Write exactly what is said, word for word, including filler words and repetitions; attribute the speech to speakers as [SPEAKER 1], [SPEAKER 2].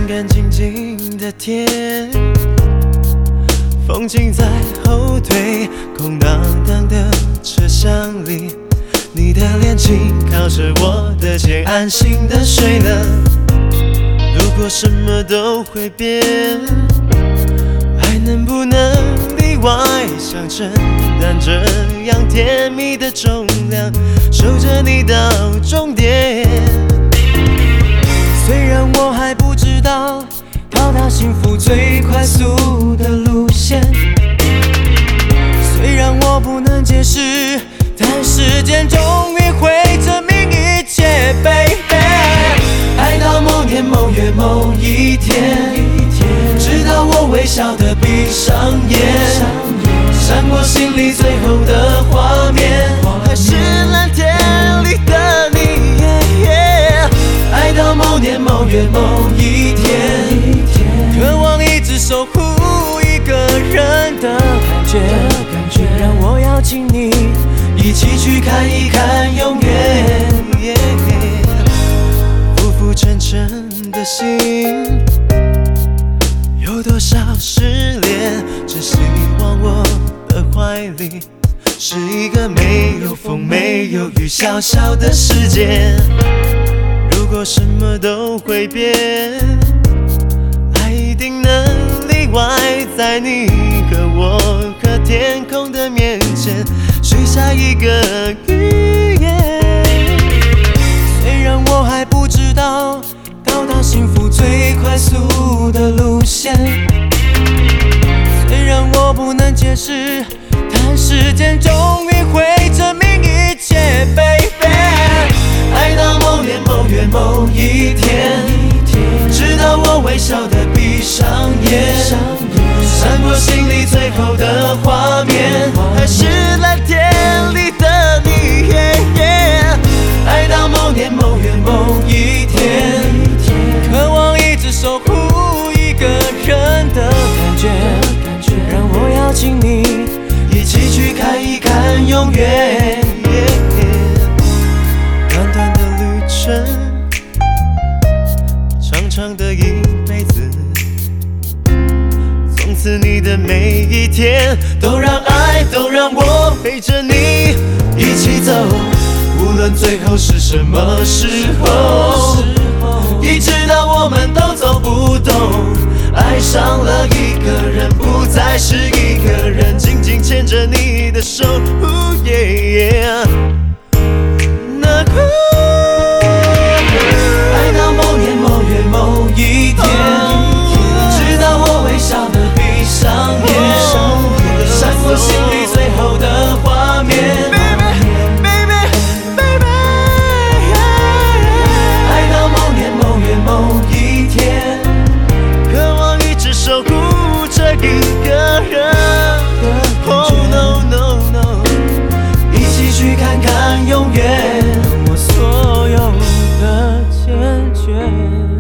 [SPEAKER 1] 干净净的天，风景在后退，空荡荡的车厢里，你的脸轻靠着我的肩，安心的睡了。如果什么都会变，还能不能例外？想承担这样甜蜜的重量，守着你到终点。虽然我还不知道到达幸福最快速的路线，虽然我不能解释，但时间终于会证明一切 ，baby。爱到某年某月某一天，直到我微笑的闭上眼，闪过心里最后的画面，还是蓝天里的你。爱到某年某月某一天，渴望一直守护一个人的感觉，让我邀请你一起去看一看永远。浮浮沉沉的心，有多少失恋？只希望我的怀里是一个没有风没有雨小小的世界。如果什么都会变，爱一定能例外，在你和我和天空的面前许下一个预言。虽然我还不知道到达幸福最快速的路线，虽然我不能解释，但时间终于会证明一切 ，baby。爱到某年某月某一天，直到我微笑的闭上眼，闪过心里最后的画面，还是蓝天里的你。爱到某年某月某一天，渴望一直守护一个人的感觉，让我邀请你一起去看一看永远。短短的旅程，长长的一辈子，从此你的每一天都让爱，都让我陪着你一起走，无论最后是什么时候，一直到我们都走不动，爱上了一个人，不再是一个人，紧紧牵着你的手。哦耶耶爱到某年某月某一天，直到我微笑的闭上眼，闪过心里最后的画面。爱到某年某月某一天，渴望一直守护着一个人。Oh no no no， 一起去看看永远。所有的坚决。